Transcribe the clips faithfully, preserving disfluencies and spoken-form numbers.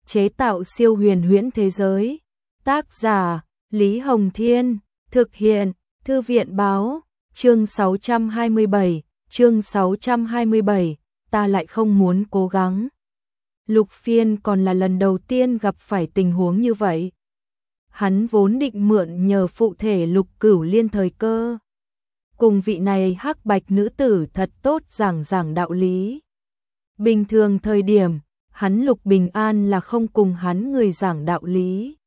chế tạo siêu huyền huyễn thế giới. Tác giả Lý Hồng Thiên, thực hiện Thư viện báo, chương sáu trăm hai mươi bảy, chương sáu trăm hai mươi bảy, ta lại không muốn cố gắng. Lục Phiên còn là lần đầu tiên gặp phải tình huống như vậy. Hắn vốn định mượn nhờ phụ thể Lục Cửu Liên thời cơ, cùng vị này hắc bạch nữ tử thật tốt giảng giảng đạo lý. Bình thường thời điểm, hắn Lục Bình An là không cùng hắn người giảng đạo lý.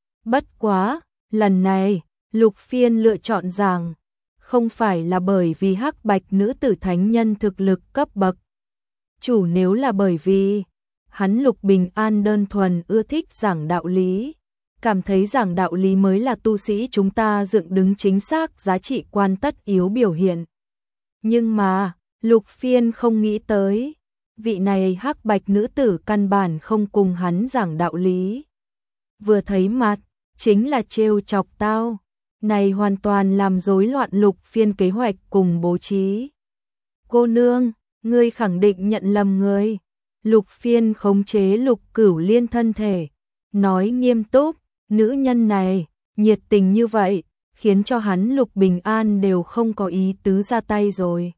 Bất quá, lần này, Lục Phiên lựa chọn giảng, không phải là bởi vì hắc bạch nữ tử thánh nhân thực lực cấp bậc. Chủ nếu là bởi vì, hắn Lục Bình An đơn thuần ưa thích giảng đạo lý, cảm thấy giảng đạo lý mới là tu sĩ chúng ta dựng đứng chính xác giá trị quan tất yếu biểu hiện. Nhưng mà, Lục Phiên không nghĩ tới, vị này hắc bạch nữ tử căn bản không cùng hắn giảng đạo lý. Vừa thấy mặt, chính là trêu chọc tao, này hoàn toàn làm rối loạn Lục Phiên kế hoạch cùng bố trí. Cô nương, ngươi khẳng định nhận lầm người. Lục Phiên khống chế Lục Cửu Liên thân thể, nói nghiêm túc, nữ nhân này, nhiệt tình như vậy, khiến cho hắn Lục Bình An đều không có ý tứ ra tay rồi.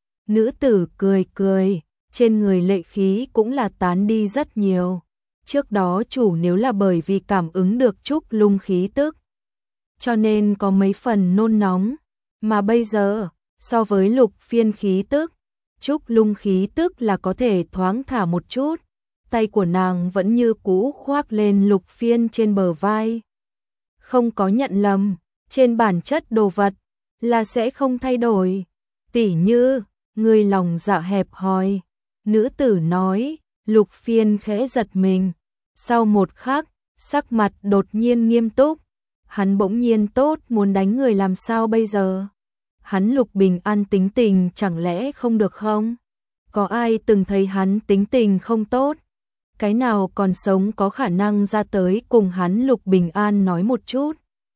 Nữ tử cười cười, trên người lệ khí cũng là tán đi rất nhiều. Trước đó chủ nếu là bởi vì cảm ứng được Trúc Lung khí tức, cho nên có mấy phần nôn nóng, mà bây giờ, so với Lục Phiên khí tức, Trúc Lung khí tức là có thể thoáng thả một chút, tay của nàng vẫn như cũ khoác lên Lục Phiên trên bờ vai. Không có nhận lầm, trên bản chất đồ vật là sẽ không thay đổi. Tỉ như, người lòng dạ hẹp hòi, nữ tử nói. Lục Phiên khẽ giật mình, sau một khắc, sắc mặt đột nhiên nghiêm túc, hắn bỗng nhiên tốt muốn đánh người làm sao bây giờ? Hắn Lục Bình An tính tình chẳng lẽ không được không? Có ai từng thấy hắn tính tình không tốt? Cái nào còn sống có khả năng ra tới cùng hắn Lục Bình An nói một chút?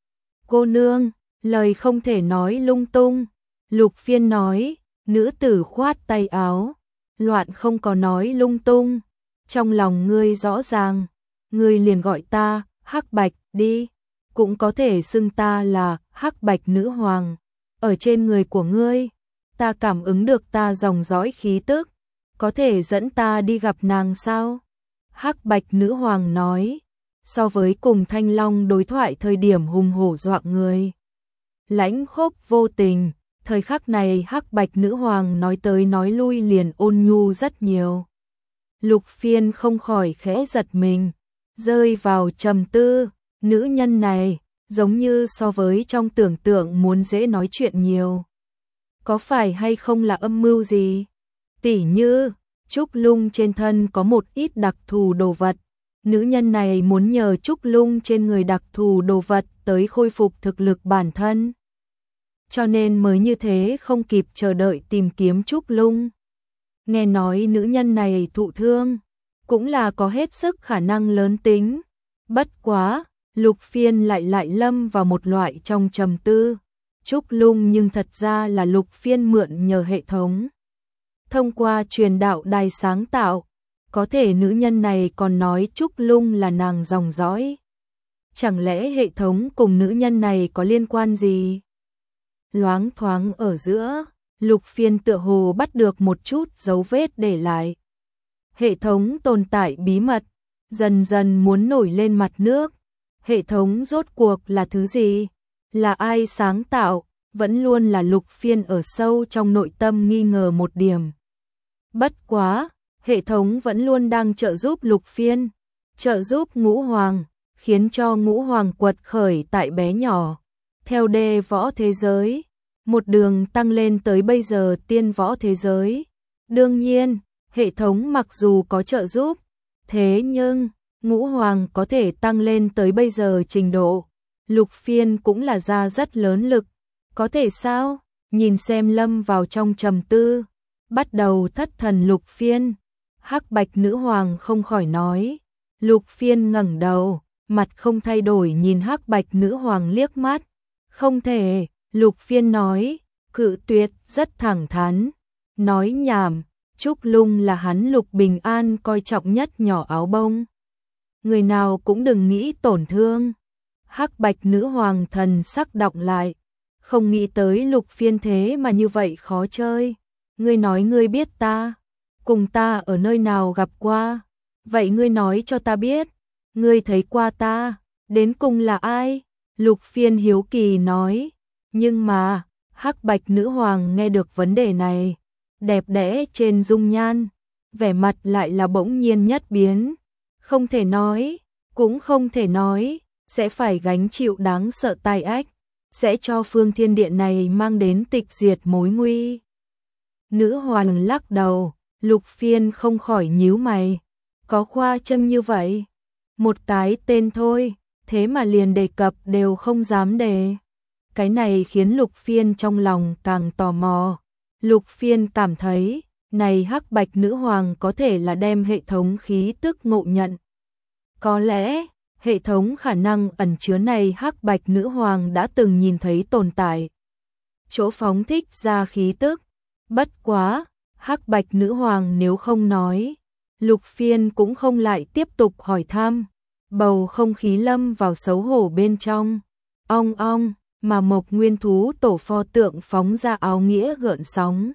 Cô nương, lời không thể nói lung tung. Lục Phiên nói, nữ tử khoát tay áo, loạn không có nói lung tung. Trong lòng ngươi rõ ràng, ngươi liền gọi ta, hắc bạch, đi. Cũng có thể xưng ta là hắc bạch nữ hoàng. Ở trên người của ngươi, ta cảm ứng được ta dòng dõi khí tức, có thể dẫn ta đi gặp nàng sao? Hắc bạch nữ hoàng nói, so với cùng Thanh Long đối thoại thời điểm hùng hổ dọa người, lãnh khốc vô tình, thời khắc này hắc bạch nữ hoàng nói tới nói lui liền ôn nhu rất nhiều. Lục Phiên không khỏi khẽ giật mình, rơi vào trầm tư, nữ nhân này giống như so với trong tưởng tượng muốn dễ nói chuyện nhiều. Có phải hay không là âm mưu gì? Tỉ như, Trúc Lung trên thân có một ít đặc thù đồ vật. Nữ nhân này muốn nhờ Trúc Lung trên người đặc thù đồ vật tới khôi phục thực lực bản thân. Cho nên mới như thế không kịp chờ đợi tìm kiếm Trúc Lung. Nghe nói nữ nhân này thụ thương, cũng là có hết sức khả năng lớn tính. Bất quá, Lục Phiên lại lại lâm vào một loại trong trầm tư. Trúc Lung nhưng thật ra là Lục Phiên mượn nhờ hệ thống. Thông qua truyền đạo đài sáng tạo, có thể nữ nhân này còn nói Trúc Lung là nàng dòng dõi. Chẳng lẽ hệ thống cùng nữ nhân này có liên quan gì? Loáng thoáng ở giữa, Lục Phiên tựa hồ bắt được một chút dấu vết để lại. Hệ thống tồn tại bí mật, dần dần muốn nổi lên mặt nước. Hệ thống rốt cuộc là thứ gì? Là ai sáng tạo? Vẫn luôn là Lục Phiên ở sâu trong nội tâm nghi ngờ một điểm. Bất quá, hệ thống vẫn luôn đang trợ giúp Lục Phiên, trợ giúp Ngũ Hoàng, khiến cho Ngũ Hoàng quật khởi tại bé nhỏ, theo đê võ thế giới, một đường tăng lên tới bây giờ tiên võ thế giới. Đương nhiên, hệ thống mặc dù có trợ giúp, thế nhưng Ngũ Hoàng có thể tăng lên tới bây giờ trình độ, Lục Phiên cũng là ra rất lớn lực. Có thể sao? Nhìn xem lâm vào trong trầm tư, bắt đầu thất thần Lục Phiên. Hắc bạch nữ hoàng không khỏi nói. Lục Phiên ngẩng đầu, mặt không thay đổi nhìn hắc bạch nữ hoàng liếc mắt. Không thể, Lục Phiên nói, cự tuyệt rất thẳng thắn. Nói nhảm, Trúc Lung là hắn Lục Bình An coi trọng nhất nhỏ áo bông. người nào cũng đừng nghĩ tổn thương. Hắc Bạch nữ hoàng thần sắc đọng lại, không nghĩ tới Lục Phiên thế mà như vậy khó chơi. Ngươi nói ngươi biết ta, cùng ta ở nơi nào gặp qua, vậy ngươi nói cho ta biết, ngươi thấy qua ta, đến cùng là ai? Lục Phiên hiếu kỳ nói, nhưng mà, Hắc Bạch nữ hoàng nghe được vấn đề này, đẹp đẽ trên dung nhan, vẻ mặt lại là bỗng nhiên nhất biến, không thể nói, cũng không thể nói, sẽ phải gánh chịu đáng sợ tai ách, sẽ cho phương thiên điện này mang đến tịch diệt mối nguy. Nữ hoàng lắc đầu, Lục Phiên không khỏi nhíu mày, có khoa trương như vậy, một cái tên thôi, thế mà liền đề cập đều không dám đề. Cái này khiến Lục Phiên trong lòng càng tò mò. Lục Phiên cảm thấy, này Hắc Bạch nữ hoàng có thể là đem hệ thống khí tức ngộ nhận. Có lẽ, hệ thống khả năng ẩn chứa này Hắc Bạch nữ hoàng đã từng nhìn thấy tồn tại. Chỗ phóng thích ra khí tức, bất quá, Hắc Bạch nữ hoàng nếu không nói, Lục Phiên cũng không lại tiếp tục hỏi thăm. Bầu không khí lâm vào xấu hổ bên trong. Ong ong, mà Mộc Nguyên thú tổ pho tượng phóng ra áo nghĩa gợn sóng.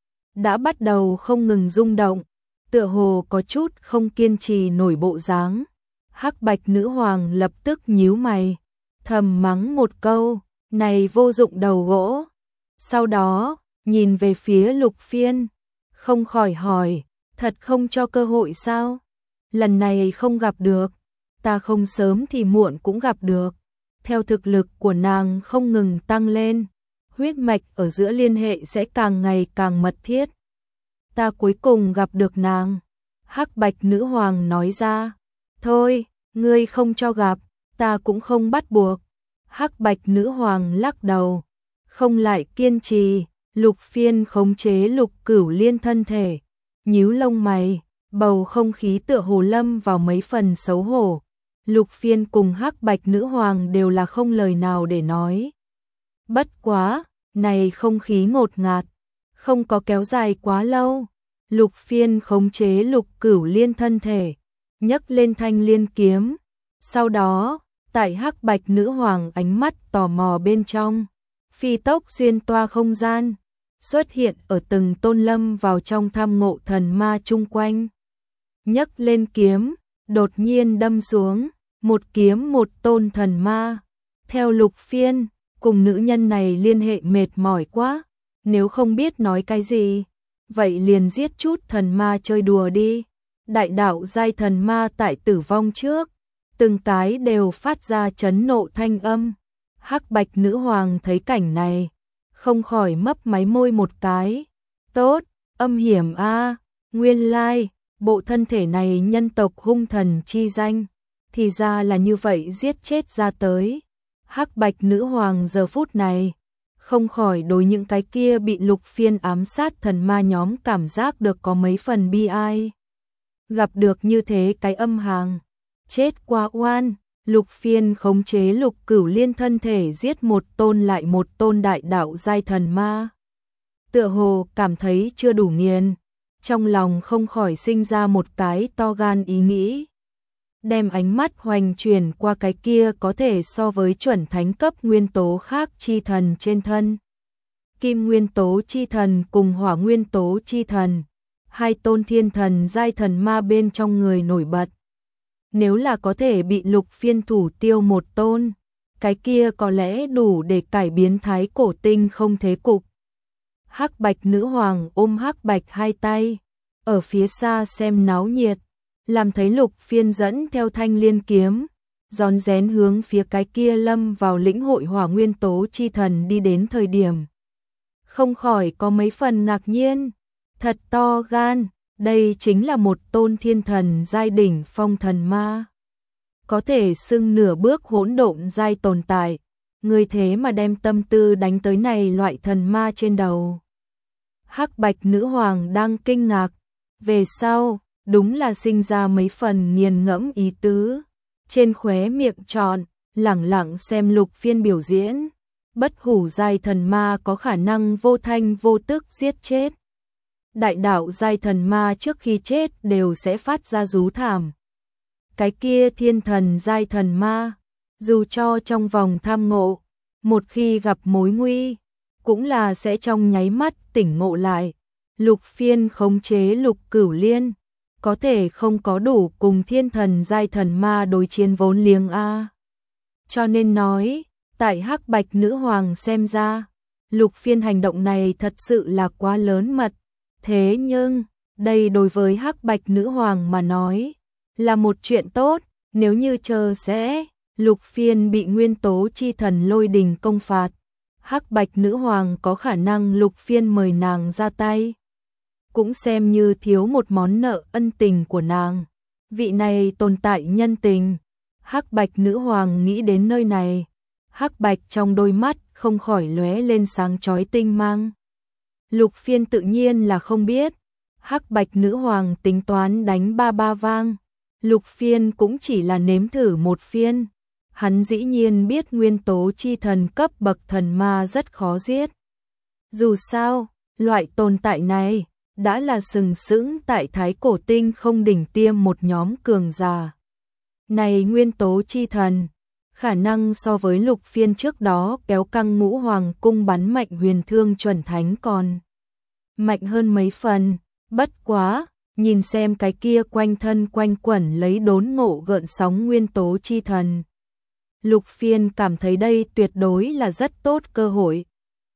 Đã bắt đầu không ngừng rung động, tựa hồ có chút không kiên trì nổi bộ dáng. Hắc Bạch nữ hoàng lập tức nhíu mày, thầm mắng một câu, này vô dụng đầu gỗ. Sau đó, nhìn về phía Lục Phiên, không khỏi hỏi, thật không cho cơ hội sao? Lần này không gặp được, ta không sớm thì muộn cũng gặp được. Theo thực lực của nàng không ngừng tăng lên, huyết mạch ở giữa liên hệ sẽ càng ngày càng mật thiết. Ta cuối cùng gặp được nàng. Hắc Bạch nữ hoàng nói ra, thôi, ngươi không cho gặp, ta cũng không bắt buộc. Hắc Bạch nữ hoàng lắc đầu, không lại kiên trì. Lục Phiên khống chế Lục Cửu Liên thân thể, nhíu lông mày, bầu không khí tựa hồ lâm vào mấy phần xấu hổ. Lục Phiên cùng Hắc Bạch nữ hoàng đều là không lời nào để nói. Bất quá, này không khí ngột ngạt, không có kéo dài quá lâu. Lục Phiên khống chế Lục Cửu Liên thân thể, nhấc lên thanh liên kiếm. Sau đó, tại Hắc Bạch nữ hoàng ánh mắt tò mò bên trong, phi tốc xuyên toa không gian, xuất hiện ở từng tôn lâm vào trong tham ngộ thần ma chung quanh. Nhấc lên kiếm, đột nhiên đâm xuống, một kiếm một tôn thần ma. Theo Lục Phiên, cùng nữ nhân này liên hệ mệt mỏi quá, nếu không biết nói cái gì, vậy liền giết chút thần ma chơi đùa đi. Đại đạo giai thần ma tại tử vong trước, từng cái đều phát ra chấn nộ thanh âm. Hắc Bạch nữ hoàng thấy cảnh này, không khỏi mấp máy môi một cái. Tốt, âm hiểm a, nguyên lai, bộ thân thể này nhân tộc hung thần chi danh, thì ra là như vậy giết chết ra tới. Hắc Bạch nữ hoàng giờ phút này, không khỏi đối những cái kia bị Lục Phiên ám sát thần ma nhóm cảm giác được có mấy phần bi ai. Gặp được như thế cái âm hàng, chết quá oan. Lục Phiên khống chế Lục Cửu Liên thân thể giết một tôn lại một tôn đại đạo giai thần ma. Tựa hồ cảm thấy chưa đủ nghiền, trong lòng không khỏi sinh ra một cái to gan ý nghĩ. Đem ánh mắt hoành chuyển qua cái kia có thể so với chuẩn thánh cấp nguyên tố khác chi thần trên thân. Kim nguyên tố chi thần cùng hỏa nguyên tố chi thần, hai tôn thiên thần giai thần ma bên trong người nổi bật. Nếu là có thể bị Lục Phiên thủ tiêu một tôn, cái kia có lẽ đủ để cải biến thái cổ tinh không thế cục. Hắc Bạch nữ hoàng ôm Hắc Bạch hai tay, ở phía xa xem náo nhiệt, làm thấy Lục Phiên dẫn theo thanh liên kiếm, rón rén hướng phía cái kia lâm vào lĩnh hội hỏa nguyên tố chi thần đi đến thời điểm. Không khỏi có mấy phần ngạc nhiên, thật to gan. Đây chính là một tôn thiên thần giai đỉnh phong thần ma, có thể xưng nửa bước hỗn độn giai tồn tại, người thế mà đem tâm tư đánh tới này loại thần ma trên đầu. Hắc Bạch nữ hoàng đang kinh ngạc, về sau, đúng là sinh ra mấy phần nghiền ngẫm ý tứ, trên khóe miệng tròn, lẳng lặng xem Lục Phiên biểu diễn. Bất hủ giai thần ma có khả năng vô thanh vô tức giết chết. Đại đạo giai thần ma trước khi chết đều sẽ phát ra rú thảm. cái kia thiên thần giai thần ma, dù cho trong vòng tham ngộ, một khi gặp mối nguy, cũng là sẽ trong nháy mắt tỉnh ngộ lại. Lục Phiên khống chế Lục Cửu Liên, có thể không có đủ cùng thiên thần giai thần ma đối chiến vốn liếng a. Cho nên nói, tại Hắc Bạch Nữ Hoàng xem ra, Lục Phiên hành động này thật sự là quá lớn mật. Thế nhưng, đây đối với Hắc Bạch Nữ Hoàng mà nói, là một chuyện tốt, nếu như chờ sẽ, Lục Phiên bị nguyên tố chi thần lôi đình công phạt. Hắc Bạch Nữ Hoàng có khả năng Lục Phiên mời nàng ra tay, cũng xem như thiếu một món nợ ân tình của nàng. Vị này tồn tại nhân tình. Hắc Bạch Nữ Hoàng nghĩ đến nơi này, hắc bạch trong đôi mắt không khỏi lóe lên sáng chói tinh mang. Lục Phiên tự nhiên là không biết, Hắc Bạch Nữ Hoàng tính toán đánh ba ba vang, Lục Phiên cũng chỉ là nếm thử một phiên. Hắn dĩ nhiên biết nguyên tố chi thần cấp bậc thần ma rất khó giết. Dù sao, loại tồn tại này đã là sừng sững tại Thái Cổ Tinh không đỉnh tiêm một nhóm cường giả. Này nguyên tố chi thần, khả năng so với Lục Phiên trước đó kéo căng Ngũ Hoàng cung bắn mạnh huyền thương chuẩn thánh còn mạnh hơn mấy phần. Bất quá, nhìn xem cái kia quanh thân quanh quẩn lấy đốn ngộ gợn sóng nguyên tố chi thần, Lục Phiên cảm thấy đây tuyệt đối là rất tốt cơ hội.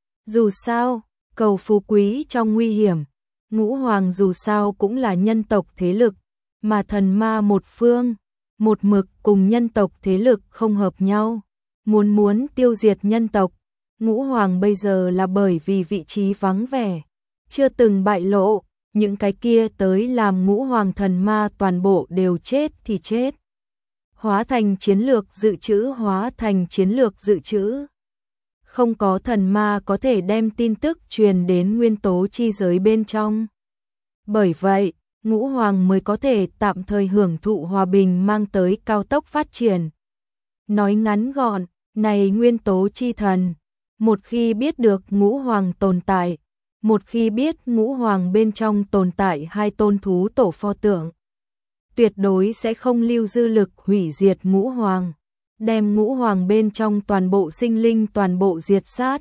Dù sao, cầu phú quý trong nguy hiểm, Ngũ Hoàng dù sao cũng là nhân tộc thế lực, mà thần ma một phương, một mực cùng nhân tộc thế lực không hợp nhau. Muốn muốn tiêu diệt nhân tộc, Ngũ Hoàng bây giờ là bởi vì vị trí vắng vẻ, chưa từng bại lộ, những cái kia tới làm Ngũ Hoàng thần ma toàn bộ đều chết thì chết. Hóa thành chiến lược dự trữ, hóa thành chiến lược dự trữ. Không có thần ma có thể đem tin tức truyền đến nguyên tố chi giới bên trong. Bởi vậy, Ngũ Hoàng mới có thể tạm thời hưởng thụ hòa bình mang tới cao tốc phát triển. Nói ngắn gọn, này nguyên tố chi thần, một khi biết được Ngũ Hoàng tồn tại, một khi biết Ngũ Hoàng bên trong tồn tại hai tôn thú tổ pho tượng, tuyệt đối sẽ không lưu dư lực hủy diệt Ngũ Hoàng, đem Ngũ Hoàng bên trong toàn bộ sinh linh toàn bộ diệt sát.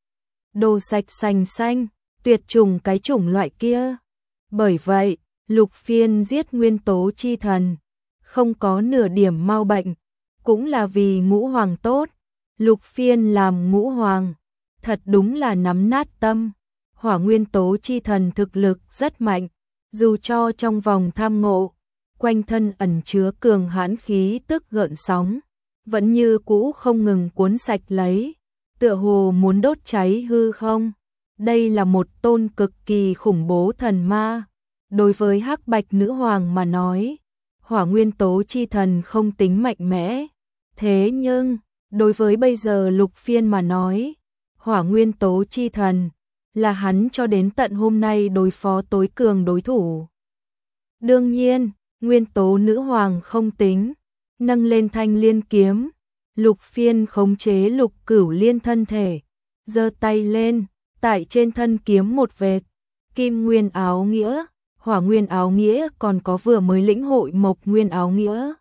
Đồ sạch sành xanh, tuyệt chủng cái chủng loại kia. Bởi vậy, Lục Phiên giết nguyên tố chi thần, không có nửa điểm mau bệnh, cũng là vì Ngũ Hoàng tốt. Lục Phiên làm Ngũ Hoàng, thật đúng là nắm nát tâm. Hỏa nguyên tố chi thần thực lực rất mạnh, dù cho trong vòng tham ngộ, quanh thân ẩn chứa cường hãn khí tức gợn sóng, vẫn như cũ không ngừng cuốn sạch lấy, tựa hồ muốn đốt cháy hư không. Đây là một tôn cực kỳ khủng bố thần ma. Đối với Hắc Bạch Nữ Hoàng mà nói, hỏa nguyên tố chi thần không tính mạnh mẽ. Thế nhưng, đối với bây giờ Lục Phiên mà nói, hỏa nguyên tố chi thần là hắn cho đến tận hôm nay đối phó tối cường đối thủ. Đương nhiên, nguyên tố nữ hoàng không tính, nâng lên thanh liên kiếm, Lục Phiên khống chế Lục Cửu Liên thân thể, giơ tay lên, tại trên thân kiếm một vệt, kim nguyên áo nghĩa, hỏa nguyên áo nghĩa, còn có vừa mới lĩnh hội mộc nguyên áo nghĩa.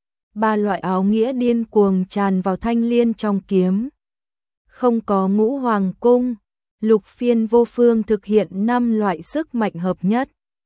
Ba loại áo nghĩa điên cuồng tràn vào thanh liên trong kiếm. Không có Ngũ Hoàng cung, Lục Phiên vô phương thực hiện năm loại sức mạnh hợp nhất.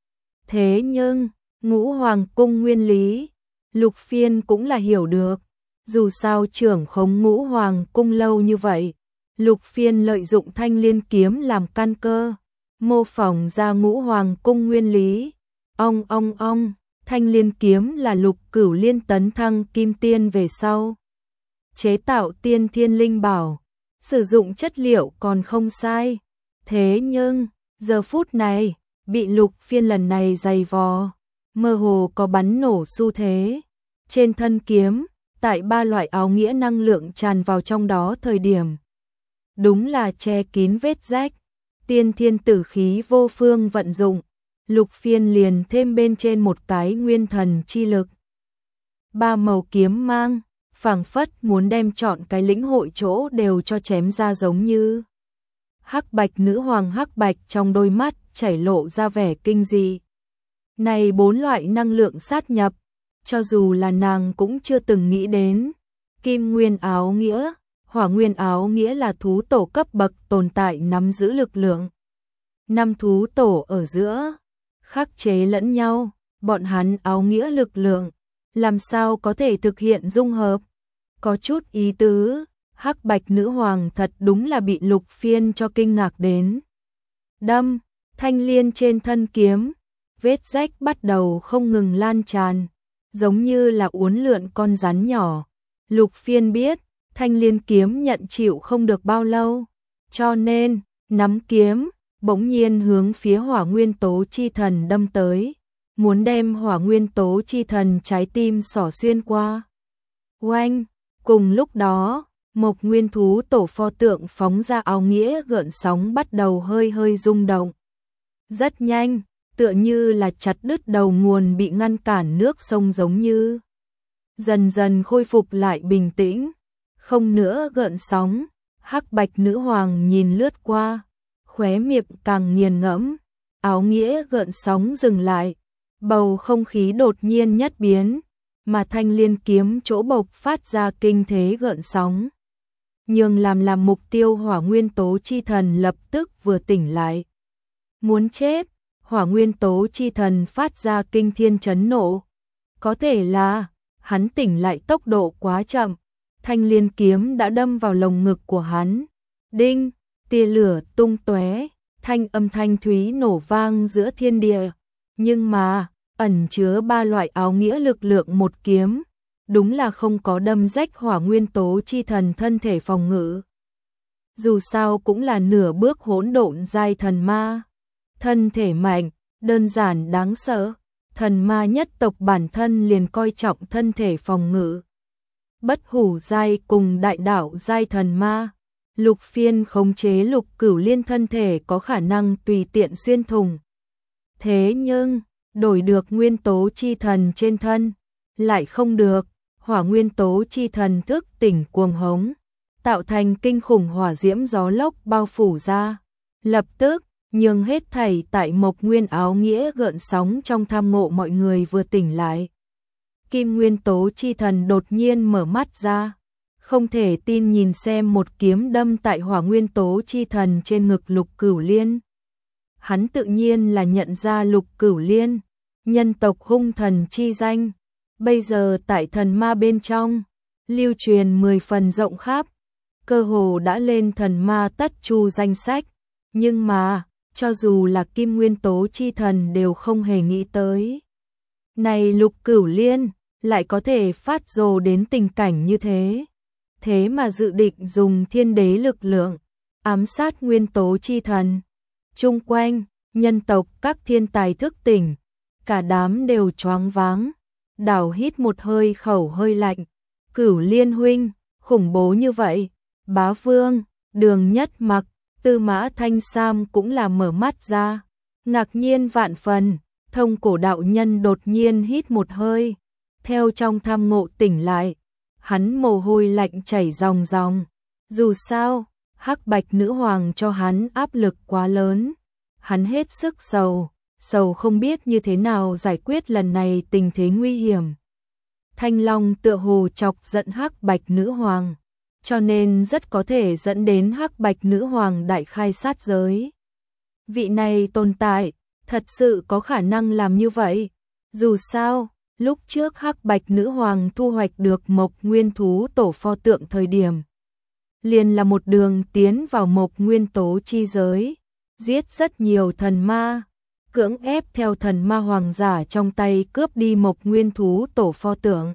Thế nhưng, Ngũ Hoàng cung nguyên lý, Lục Phiên cũng là hiểu được. Dù sao trưởng khống Ngũ Hoàng cung lâu như vậy, Lục Phiên lợi dụng thanh liên kiếm làm căn cơ, mô phỏng ra Ngũ Hoàng cung nguyên lý. Ong ong ong, thanh liên kiếm là Lục Cửu Liên tấn thăng kim tiên về sau chế tạo tiên thiên linh bảo, sử dụng chất liệu còn không sai. Thế nhưng, giờ phút này, bị Lục Phiên lần này dày vò, mơ hồ có bắn nổ xu thế. Trên thân kiếm, tại ba loại áo nghĩa năng lượng tràn vào trong đó thời điểm, đúng là che kín vết rách. Tiên thiên tử khí vô phương vận dụng, Lục Phiên liền thêm bên trên một cái nguyên thần chi lực. Ba màu kiếm mang, phảng phất muốn đem chọn cái lĩnh hội chỗ đều cho chém ra giống như. Hắc Bạch Nữ Hoàng hắc bạch trong đôi mắt chảy lộ ra vẻ kinh dị. Này bốn loại năng lượng sát nhập, cho dù là nàng cũng chưa từng nghĩ đến. Kim nguyên áo nghĩa, hỏa nguyên áo nghĩa là thú tổ cấp bậc tồn tại nắm giữ lực lượng. Năm thú tổ ở giữa, khắc chế lẫn nhau, bọn hắn áo nghĩa lực lượng, làm sao có thể thực hiện dung hợp? Có chút ý tứ, hắc bạch nữ hoàng thật đúng là bị Lục Phiên cho kinh ngạc đến. Đâm, thanh liên trên thân kiếm, vết rách bắt đầu không ngừng lan tràn, giống như là uốn lượn con rắn nhỏ. Lục Phiên biết, thanh liên kiếm nhận chịu không được bao lâu, cho nên, nắm kiếm, bỗng nhiên hướng phía hỏa nguyên tố chi thần đâm tới, muốn đem hỏa nguyên tố chi thần trái tim xỏ xuyên qua. Oanh, cùng lúc đó, một nguyên thú tổ pho tượng phóng ra áo nghĩa gợn sóng bắt đầu hơi hơi rung động. Rất nhanh, tựa như là chặt đứt đầu nguồn bị ngăn cản nước sông giống như. Dần dần khôi phục lại bình tĩnh, không nữa gợn sóng, hắc bạch nữ hoàng nhìn lướt qua, khóe miệng càng nghiền ngẫm, áo nghĩa gợn sóng dừng lại, bầu không khí đột nhiên nhất biến, mà thanh liên kiếm chỗ bộc phát ra kinh thế gợn sóng. Nhưng làm làm mục tiêu hỏa nguyên tố chi thần lập tức vừa tỉnh lại. Muốn chết, hỏa nguyên tố chi thần phát ra kinh thiên chấn nộ. Có thể là, hắn tỉnh lại tốc độ quá chậm, thanh liên kiếm đã đâm vào lồng ngực của hắn. Đinh, tia lửa tung tóe, thanh âm thanh thúy nổ vang giữa thiên địa. Nhưng mà, ẩn chứa ba loại áo nghĩa lực lượng một kiếm, đúng là không có đâm rách hỏa nguyên tố chi thần thân thể phòng ngự. Dù sao cũng là nửa bước hỗn độn giai thần ma, thân thể mạnh, đơn giản đáng sợ, thần ma nhất tộc bản thân liền coi trọng thân thể phòng ngự. Bất hủ giai cùng đại đạo giai thần ma, Lục Phiên khống chế Lục Cửu Liên thân thể có khả năng tùy tiện xuyên thủng. Thế nhưng, đổi được nguyên tố chi thần trên thân, lại không được, hỏa nguyên tố chi thần thức tỉnh cuồng hống, tạo thành kinh khủng hỏa diễm gió lốc bao phủ ra, lập tức, nhường hết thảy tại Mộc Nguyên áo nghĩa gợn sóng trong tham ngộ mọi người vừa tỉnh lại. Kim nguyên tố chi thần đột nhiên mở mắt ra, không thể tin nhìn xem một kiếm đâm tại hỏa nguyên tố chi thần trên ngực Lục Cửu Liên. Hắn tự nhiên là nhận ra Lục Cửu Liên, nhân tộc hung thần chi danh, bây giờ tại thần ma bên trong, lưu truyền mười phần rộng khắp, cơ hồ đã lên thần ma tất chu danh sách, nhưng mà, cho dù là kim nguyên tố chi thần đều không hề nghĩ tới. Này Lục Cửu Liên, lại có thể phát rồ đến tình cảnh như thế, thế mà dự định dùng thiên đế lực lượng, ám sát nguyên tố chi thần. Chung quanh, nhân tộc các thiên tài thức tỉnh, cả đám đều choáng váng, đảo hít một hơi khẩu hơi lạnh. Cửu Liên huynh, khủng bố như vậy, Bá Vương, Đường Nhất Mặc, Tư Mã Thanh Sam cũng là mở mắt ra, ngạc nhiên vạn phần. Thông cổ đạo nhân đột nhiên hít một hơi, theo trong tham ngộ tỉnh lại, hắn mồ hôi lạnh chảy ròng ròng. Dù sao, hắc bạch nữ hoàng cho hắn áp lực quá lớn, hắn hết sức sầu, sầu không biết như thế nào giải quyết lần này tình thế nguy hiểm. Thanh Long tựa hồ chọc giận hắc bạch nữ hoàng, cho nên rất có thể dẫn đến hắc bạch nữ hoàng đại khai sát giới. Vị này tồn tại, thật sự có khả năng làm như vậy. Dù sao, lúc trước hắc bạch nữ hoàng thu hoạch được Mộc Nguyên thú tổ pho tượng thời điểm, liền là một đường tiến vào Mộc Nguyên tố chi giới, giết rất nhiều thần ma, cưỡng ép theo thần ma hoàng giả trong tay cướp đi Mộc Nguyên thú tổ pho tượng.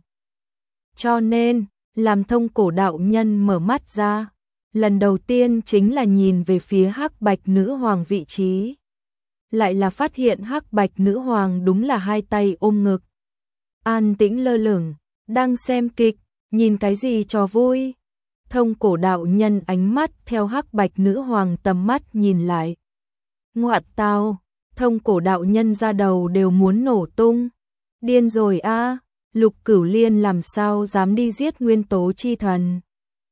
Cho nên, làm thông cổ đạo nhân mở mắt ra, lần đầu tiên chính là nhìn về phía hắc bạch nữ hoàng vị trí. Lại là phát hiện hắc bạch nữ hoàng đúng là hai tay ôm ngực, an tĩnh lơ lửng, đang xem kịch, nhìn cái gì cho vui. Thông cổ đạo nhân ánh mắt theo hắc bạch nữ hoàng tầm mắt nhìn lại. Ngoạn tào, thông cổ đạo nhân ra đầu đều muốn nổ tung. Điên rồi a, Lục Cửu Liên làm sao dám đi giết nguyên tố chi thần.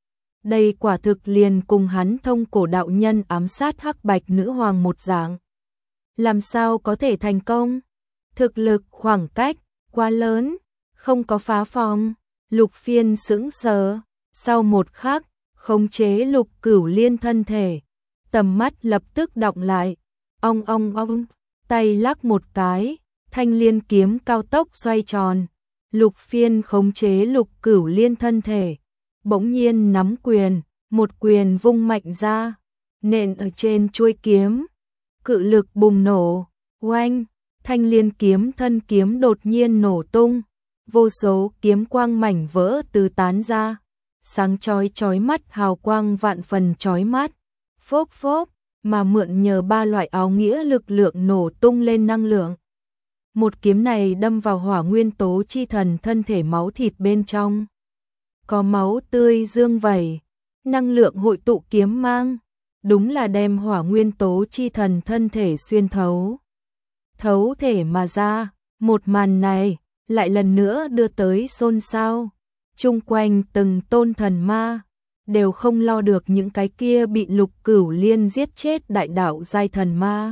Đây quả thực liền cùng hắn thông cổ đạo nhân ám sát hắc bạch nữ hoàng một dạng. Làm sao có thể thành công? Thực lực khoảng cách quá lớn, Không có phá phòng. Lục Phiên sững sờ, sau một khắc, khống chế Lục Cửu Liên thân thể, tầm mắt lập tức đọng lại, ong ong ong, tay lắc một cái, thanh liên kiếm cao tốc xoay tròn. Lục Phiên khống chế Lục Cửu Liên thân thể, bỗng nhiên nắm quyền, một quyền vung mạnh ra, nện ở trên chuôi kiếm. Cự lực bùng nổ, oanh, thanh liên kiếm thân kiếm đột nhiên nổ tung, vô số kiếm quang mảnh vỡ từ tán ra, sáng chói chói mắt, hào quang vạn phần chói mắt. Phốc phốc, mà mượn nhờ ba loại áo nghĩa lực lượng nổ tung lên năng lượng. Một kiếm này đâm vào hỏa nguyên tố chi thần thân thể, máu thịt bên trong có máu tươi dương vẩy, năng lượng hội tụ kiếm mang, đúng là đem hỏa nguyên tố chi thần thân thể xuyên thấu. Thấu thể mà ra, một màn này lại lần nữa đưa tới xôn xao. Chung quanh từng tôn thần ma đều không lo được những cái kia bị Lục Cửu Liên giết chết đại đạo giai thần ma.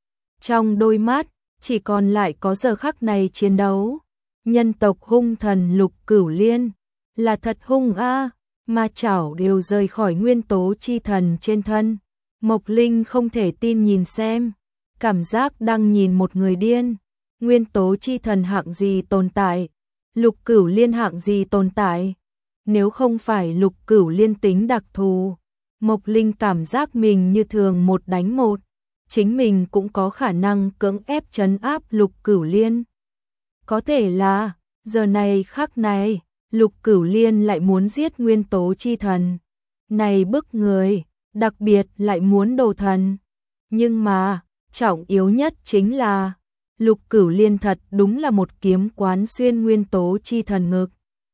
Trong đôi mắt chỉ còn lại có giờ khắc này chiến đấu. Nhân tộc hung thần Lục Cửu Liên là thật hung a, ma chảo đều rời khỏi nguyên tố chi thần trên thân. Mộc Linh không thể tin nhìn xem, cảm giác đang nhìn một người điên. Nguyên tố chi thần hạng gì tồn tại? Lục Cửu Liên hạng gì tồn tại? Nếu không phải Lục Cửu Liên tính đặc thù, Mộc Linh cảm giác mình như thường một đánh một, chính mình cũng có khả năng cưỡng ép trấn áp Lục Cửu Liên. Có thể là, giờ này khắc này, Lục Cửu Liên lại muốn giết nguyên tố chi thần. Này bức người, đặc biệt lại muốn đồ thần. Nhưng mà, trọng yếu nhất chính là, Lục Cửu Liên thật đúng là một kiếm quán xuyên nguyên tố chi thần ngực.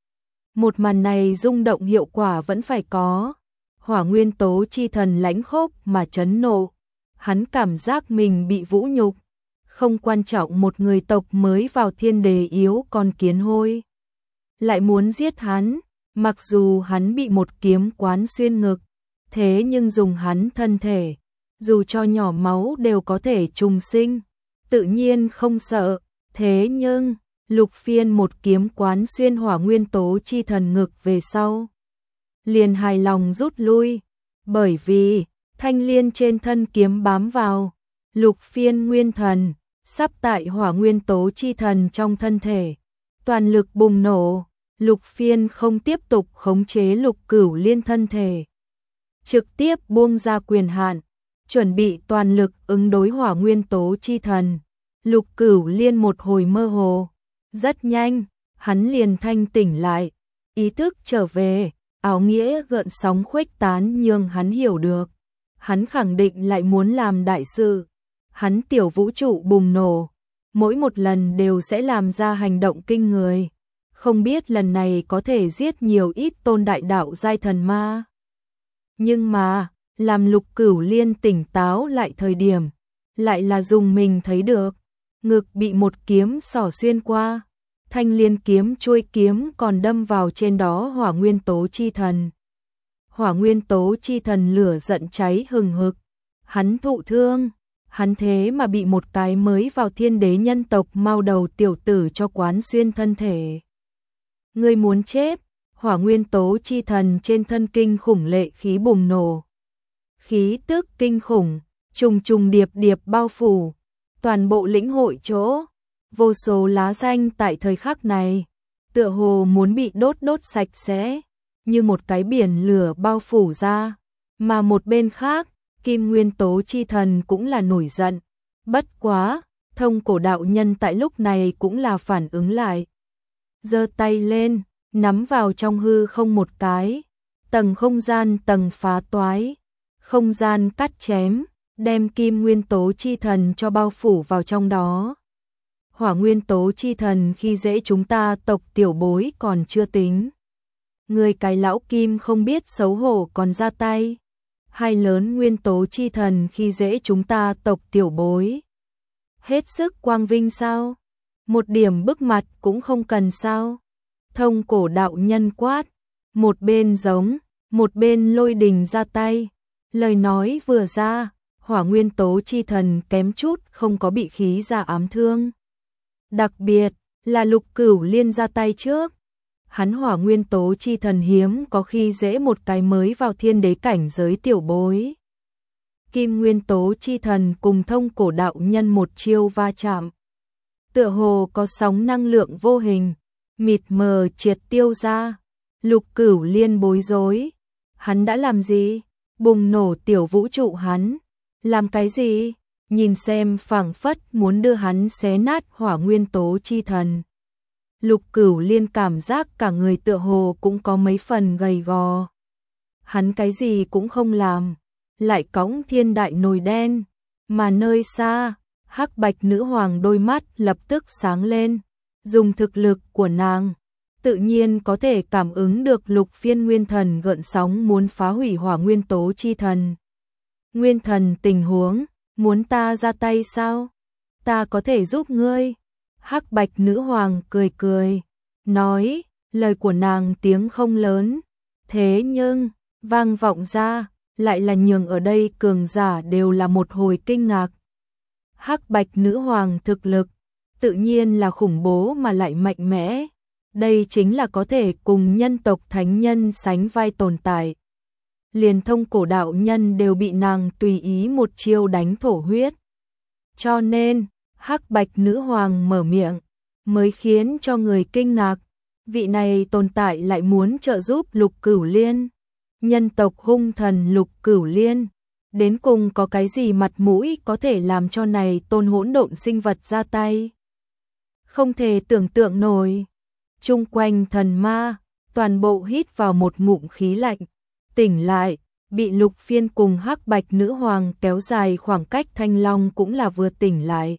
Một màn này rung động hiệu quả vẫn phải có. Hỏa nguyên tố chi thần lãnh khốc mà chấn nộ. Hắn cảm giác mình bị vũ nhục. Không quan trọng một người tộc mới vào thiên đề yếu con kiến hôi lại muốn giết hắn, mặc dù hắn bị một kiếm quán xuyên ngực, thế nhưng dùng hắn thân thể, dù cho nhỏ máu đều có thể trùng sinh, tự nhiên không sợ. Thế nhưng, Lục Phiên một kiếm quán xuyên hỏa nguyên tố chi thần ngực về sau, liền hài lòng rút lui, bởi vì thanh liên trên thân kiếm bám vào. Lục Phiên nguyên thần, sắp tại hỏa nguyên tố chi thần trong thân thể, toàn lực bùng nổ. Lục Phiên không tiếp tục khống chế Lục Cửu Liên thân thể, trực tiếp buông ra quyền hạn, chuẩn bị toàn lực ứng đối hỏa nguyên tố chi thần. Lục Cửu Liên một hồi mơ hồ, rất nhanh, hắn liền thanh tỉnh lại, ý thức trở về, áo nghĩa gợn sóng khuếch tán nhưng hắn hiểu được, hắn khẳng định lại muốn làm đại sự. Hắn tiểu vũ trụ bùng nổ, mỗi một lần đều sẽ làm ra hành động kinh người. Không biết lần này có thể giết nhiều ít tôn đại đạo giai thần ma. Nhưng mà, làm Lục Cửu Liên tỉnh táo lại thời điểm, lại là dùng mình thấy được, ngực bị một kiếm xỏ xuyên qua, thanh liên kiếm chuôi kiếm còn đâm vào trên đó hỏa nguyên tố chi thần. Hỏa nguyên tố chi thần lửa giận cháy hừng hực, hắn thụ thương, hắn thế mà bị một cái mới vào thiên đế nhân tộc mau đầu tiểu tử cho quán xuyên thân thể. Ngươi muốn chết. Hỏa nguyên tố chi thần trên thân kinh khủng lệ khí bùng nổ. Khí tức kinh khủng, trùng trùng điệp điệp bao phủ, toàn bộ lĩnh hội chỗ, vô số lá xanh tại thời khắc này, tựa hồ muốn bị đốt đốt sạch sẽ, như một cái biển lửa bao phủ ra, mà một bên khác, kim nguyên tố chi thần cũng là nổi giận, bất quá, thông cổ đạo nhân tại lúc này cũng là phản ứng lại. Giơ tay lên, nắm vào trong hư không một cái, tầng không gian tầng phá toái, không gian cắt chém, đem kim nguyên tố chi thần cho bao phủ vào trong đó. Hỏa nguyên tố chi thần khi dễ chúng ta tộc tiểu bối còn chưa tính. Người cái lão kim không biết xấu hổ còn ra tay. Hai lớn nguyên tố chi thần khi dễ chúng ta tộc tiểu bối. Hết sức quang vinh sao? Một điểm bức mặt cũng không cần sao? Thông cổ đạo nhân quát, một bên giống, một bên lôi đình ra tay. Lời nói vừa ra, hỏa nguyên tố chi thần kém chút không có bị khí ra ám thương. Đặc biệt, là Lục Cửu Liên ra tay trước. Hắn hỏa nguyên tố chi thần hiếm có khi dễ một cái mới vào thiên đế cảnh giới tiểu bối. Kim nguyên tố chi thần cùng thông cổ đạo nhân một chiêu va chạm. Tựa hồ có sóng năng lượng vô hình, mịt mờ triệt tiêu ra. Lục Cửu Liên bối rối. Hắn đã làm gì? Bùng nổ tiểu vũ trụ hắn. Làm cái gì? Nhìn xem phảng phất muốn đưa hắn xé nát hỏa nguyên tố chi thần. Lục Cửu Liên cảm giác cả người tựa hồ cũng có mấy phần gầy gò. Hắn cái gì cũng không làm, lại cõng thiên đại nồi đen, mà nơi xa, hắc bạch nữ hoàng đôi mắt lập tức sáng lên, dùng thực lực của nàng, tự nhiên có thể cảm ứng được lục phiên nguyên thần gợn sóng muốn phá hủy hỏa nguyên tố chi thần. Nguyên thần tình huống, muốn ta ra tay sao? Ta có thể giúp ngươi. Hắc bạch nữ hoàng cười cười, nói, lời của nàng tiếng không lớn, thế nhưng, vang vọng ra, lại là nhường ở đây cường giả đều là một hồi kinh ngạc. Hắc bạch nữ hoàng thực lực, tự nhiên là khủng bố mà lại mạnh mẽ, đây chính là có thể cùng nhân tộc thánh nhân sánh vai tồn tại. Liền thông cổ đạo nhân đều bị nàng tùy ý một chiêu đánh thổ huyết. Cho nên, hắc bạch nữ hoàng mở miệng, mới khiến cho người kinh ngạc, vị này tồn tại lại muốn trợ giúp Lục Cửu Liên. Nhân tộc hung thần Lục Cửu Liên, đến cùng có cái gì mặt mũi có thể làm cho này tôn hỗn độn sinh vật ra tay? Không thể tưởng tượng nổi. Chung quanh thần ma, toàn bộ hít vào một ngụm khí lạnh, tỉnh lại, bị Lục Phiên cùng hắc bạch nữ hoàng kéo dài khoảng cách. Thanh Long cũng là vừa tỉnh lại.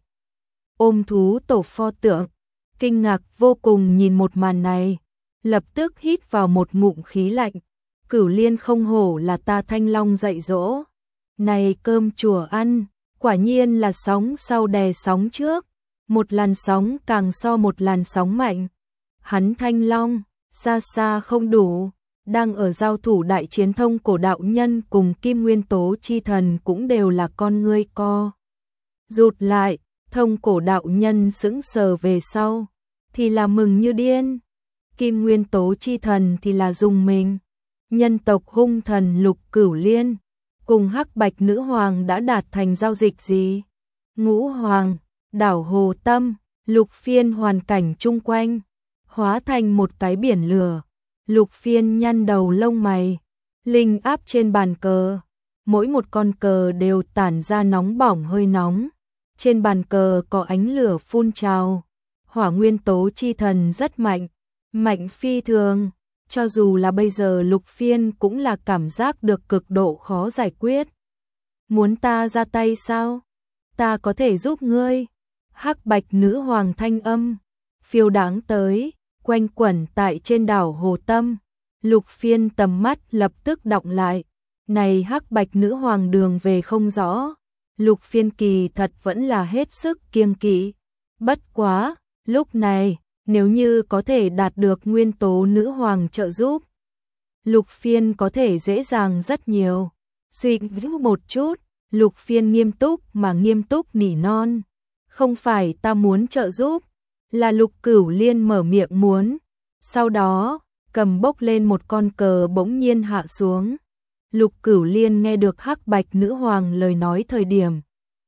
Ôm thú tổ pho tượng, kinh ngạc vô cùng nhìn một màn này, lập tức hít vào một ngụm khí lạnh. Cửu Liên không hổ là ta Thanh Long dạy dỗ. Này cơm chùa ăn, quả nhiên là sóng sau đè sóng trước, một làn sóng càng so một làn sóng mạnh. Hắn Thanh Long, xa xa không đủ, đang ở giao thủ đại chiến thông cổ đạo nhân cùng kim nguyên tố chi thần cũng đều là con ngươi co. Rụt lại, thông cổ đạo nhân sững sờ về sau, thì là mừng như điên. Kim nguyên tố chi thần thì là dùng mình. Nhân tộc hung thần Lục Cửu Liên, cùng hắc bạch nữ hoàng đã đạt thành giao dịch gì? Ngũ hoàng, đảo Hồ Tâm, Lục Phiên hoàn cảnh chung quanh, hóa thành một cái biển lửa. Lục Phiên nhăn đầu lông mày, linh áp trên bàn cờ, mỗi một con cờ đều tản ra nóng bỏng hơi nóng. Trên bàn cờ có ánh lửa phun trào, hỏa nguyên tố chi thần rất mạnh, mạnh phi thường. Cho dù là bây giờ Lục Phiên cũng là cảm giác được cực độ khó giải quyết. Muốn ta ra tay sao? Ta có thể giúp ngươi. Hắc bạch nữ hoàng thanh âm, phiêu đáng tới, quanh quẩn tại trên đảo Hồ Tâm. Lục Phiên tầm mắt lập tức đọng lại. Này hắc bạch nữ hoàng đường về không rõ. Lục Phiên kỳ thật vẫn là hết sức kiêng kỵ. Bất quá, lúc này, nếu như có thể đạt được nguyên tố nữ hoàng trợ giúp, Lục Phiên có thể dễ dàng rất nhiều. Suy nghĩ một chút, Lục Phiên nghiêm túc mà nghiêm túc nỉ non. Không phải ta muốn trợ giúp, là Lục Cửu Liên mở miệng muốn. Sau đó, cầm bốc lên một con cờ bỗng nhiên hạ xuống. Lục Cửu Liên nghe được hắc bạch nữ hoàng lời nói thời điểm,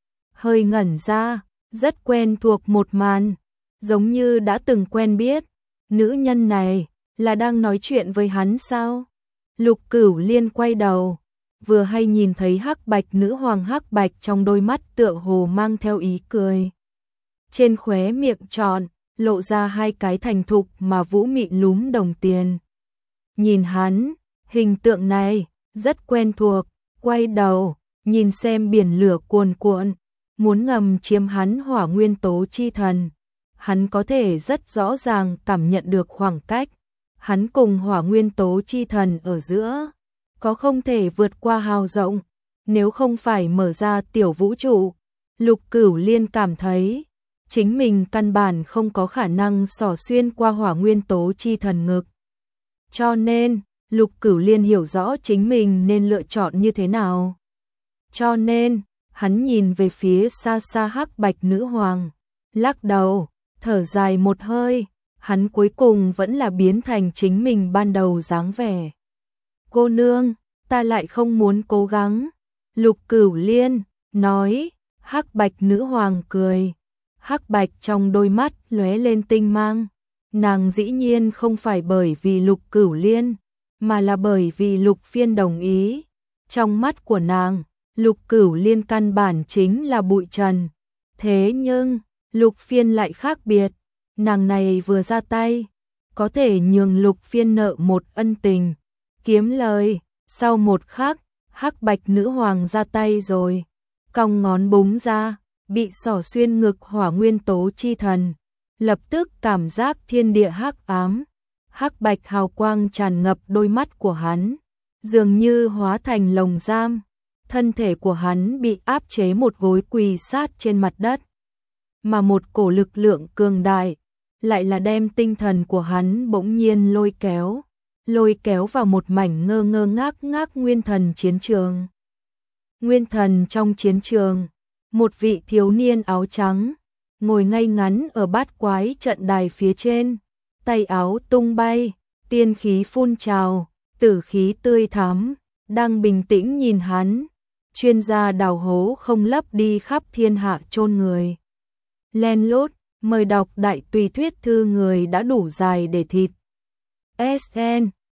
hơi ngẩn ra, rất quen thuộc một màn. Giống như đã từng quen biết, nữ nhân này là đang nói chuyện với hắn sao? Lục Cửu Liên quay đầu, vừa hay nhìn thấy hắc bạch nữ hoàng hắc bạch trong đôi mắt tựa hồ mang theo ý cười. Trên khóe miệng tròn, lộ ra hai cái thành thục mà vũ mị lúm đồng tiền. Nhìn hắn, hình tượng này, rất quen thuộc, quay đầu, nhìn xem biển lửa cuồn cuộn, muốn ngầm chiếm hắn hỏa nguyên tố chi thần. Hắn có thể rất rõ ràng cảm nhận được khoảng cách, hắn cùng hỏa nguyên tố chi thần ở giữa, có không thể vượt qua hào rộng, nếu không phải mở ra tiểu vũ trụ. Lục Cửu Liên cảm thấy, chính mình căn bản không có khả năng xỏ xuyên qua hỏa nguyên tố chi thần ngực. Cho nên, Lục Cửu Liên hiểu rõ chính mình nên lựa chọn như thế nào. Cho nên, hắn nhìn về phía xa xa hắc bạch nữ hoàng, lắc đầu. thở dài một hơi, hắn cuối cùng vẫn là biến thành chính mình ban đầu dáng vẻ. Cô nương, ta lại không muốn cố gắng. Lục Cửu Liên nói. Hắc Bạch nữ hoàng cười. Hắc Bạch trong đôi mắt lóe lên tinh mang. Nàng dĩ nhiên không phải bởi vì Lục Cửu Liên, mà là bởi vì Lục Phiên đồng ý. Trong mắt của nàng, Lục Cửu Liên căn bản chính là bụi trần. Thế nhưng, Lục Phiên lại khác biệt. Nàng này vừa ra tay, có thể nhường Lục Phiên nợ một ân tình. Kiếm lời, sau một khắc, Hắc Bạch nữ hoàng ra tay rồi. Cong ngón búng ra, bị xỏ xuyên ngực hỏa nguyên tố chi thần. Lập tức cảm giác thiên địa hắc ám. Hắc bạch hào quang tràn ngập đôi mắt của hắn, dường như hóa thành lồng giam. Thân thể của hắn bị áp chế một gối quỳ sát trên mặt đất. Mà một cổ lực lượng cường đại, lại là đem tinh thần của hắn bỗng nhiên lôi kéo. Lôi kéo vào một mảnh ngơ ngơ ngác ngác nguyên thần chiến trường. Nguyên thần trong chiến trường, một vị thiếu niên áo trắng, ngồi ngay ngắn ở bát quái trận đài phía trên, tay áo tung bay, tiên khí phun trào, tử khí tươi thắm, đang bình tĩnh nhìn hắn. Chuyên gia đào hố không lấp đi khắp thiên hạ chôn người. Len lút, mời đọc đại tùy thuyết thư người đã đủ dài để thịt. ét en